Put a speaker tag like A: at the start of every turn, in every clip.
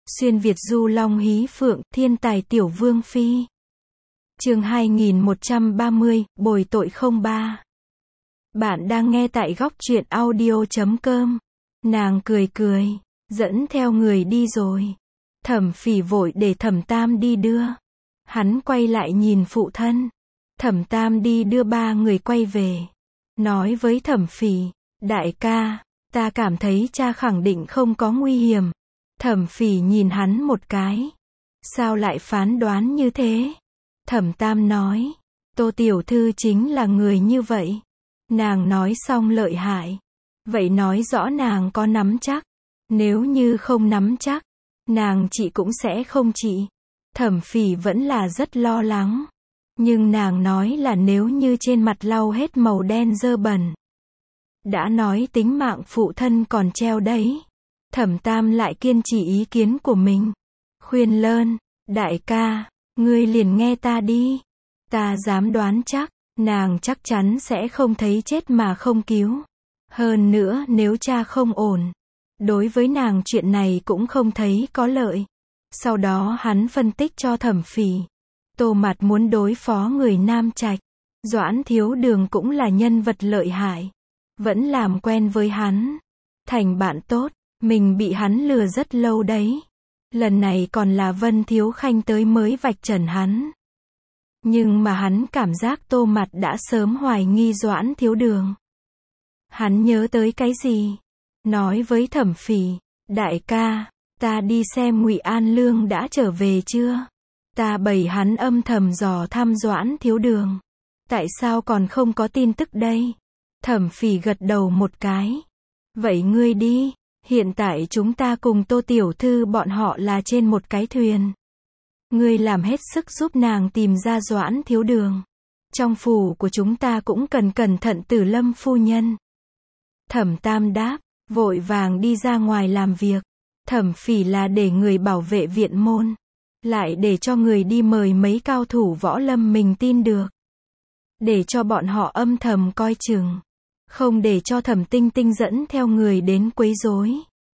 A: Xuyên Việt du long hí phượng, thiên tài tiểu vương phi. Chương 2130, bồi tội không ba. Bạn đang nghe tại góc truyện audio.com. Nàng cười cười, dẫn theo người đi rồi. Thẩm Phỉ vội để Thẩm Tam đi đưa. Hắn quay lại nhìn phụ thân. Thẩm Tam đi đưa ba người quay về. Nói với Thẩm Phỉ, đại ca, ta cảm thấy cha khẳng định không có nguy hiểm. Thẩm Phỉ nhìn hắn một cái. Sao lại phán đoán như thế? Thẩm Tam nói, Tô tiểu thư chính là người như vậy. Nàng nói xong lợi hại. Vậy nói rõ nàng có nắm chắc. Nếu như không nắm chắc, nàng chị cũng sẽ không trị. Thẩm Phỉ vẫn là rất lo lắng. Nhưng nàng nói là nếu như trên mặt lau hết màu đen dơ bẩn. Đã nói tính mạng phụ thân còn treo đấy. Thẩm Tam lại kiên trì ý kiến của mình. Khuyên lơn, đại ca, ngươi liền nghe ta đi. Ta dám đoán chắc, nàng chắc chắn sẽ không thấy chết mà không cứu. Hơn nữa nếu cha không ổn, đối với nàng chuyện này cũng không thấy có lợi. Sau đó hắn phân tích cho Thẩm Phỉ. Tô Mạt muốn đối phó người Nam Trạch. Doãn Thiếu Đường cũng là nhân vật lợi hại. Vẫn làm quen với hắn. Thành bạn tốt. Mình bị hắn lừa rất lâu đấy. Lần này còn là Vân Thiếu Khanh tới mới vạch trần hắn. Nhưng mà hắn cảm giác Tô Mạt đã sớm hoài nghi Doãn Thiếu Đường. Hắn nhớ tới cái gì? Nói với Thẩm Phỉ, đại ca, ta đi xem Ngụy An Lương đã trở về chưa? Ta bày hắn âm thầm dò thăm Doãn Thiếu Đường. Tại sao còn không có tin tức đây? Thẩm Phỉ gật đầu một cái. Vậy ngươi đi. Hiện tại chúng ta cùng Tô tiểu thư bọn họ là trên một cái thuyền. Ngươi làm hết sức giúp nàng tìm ra Doãn Thiếu Đường. Trong phủ của chúng ta cũng cần cẩn thận Tử Lâm phu nhân. Thẩm Tam đáp, vội vàng đi ra ngoài làm việc. Thẩm Phỉ là để người bảo vệ viện môn. Lại để cho người đi mời mấy cao thủ võ lâm mình tin được. Để cho bọn họ âm thầm coi chừng. Không để cho Thẩm Tinh Tinh dẫn theo người đến quấy rối.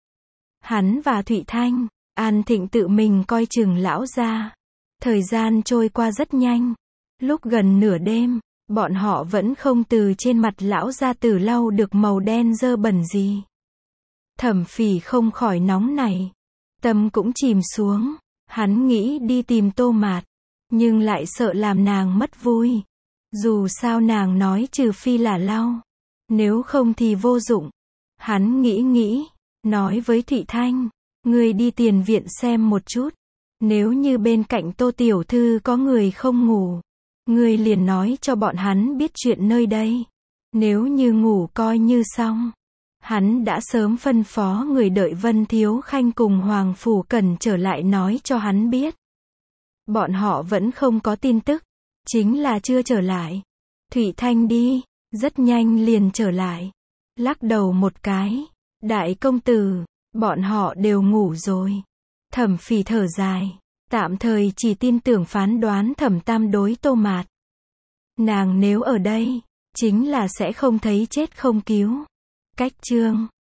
A: Hắn và Thụy Thanh, An Thịnh tự mình coi chừng lão gia. Thời gian trôi qua rất nhanh. Lúc gần nửa đêm, bọn họ vẫn không từ trên mặt lão gia tử lau được màu đen dơ bẩn gì. Thẩm Phỉ không khỏi nóng nảy. Tâm cũng chìm xuống. Hắn nghĩ đi tìm Tô Mạt. Nhưng lại sợ làm nàng mất vui. Dù sao nàng nói trừ phi là lau. Nếu không thì vô dụng. Hắn nghĩ, nói với Thụy Thanh, ngươi đi tiền viện xem một chút. Nếu như bên cạnh Tô tiểu thư có người không ngủ, ngươi liền nói cho bọn hắn biết chuyện nơi đây. Nếu như ngủ coi như xong. Hắn đã sớm phân phó người đợi Vân Thiếu Khanh cùng Hoàng Phủ Cẩn trở lại nói cho hắn biết. Bọn họ vẫn không có tin tức. Chính là chưa trở lại. Thụy Thanh đi. Rất nhanh liền trở lại. Lắc đầu một cái. Đại công tử, bọn họ đều ngủ rồi. Thẩm Phỉ thở dài. Tạm thời chỉ tin tưởng phán đoán Thẩm Tam đối Tô Mạt. Nàng nếu ở đây, chính là sẽ không thấy chết không cứu. Cách chương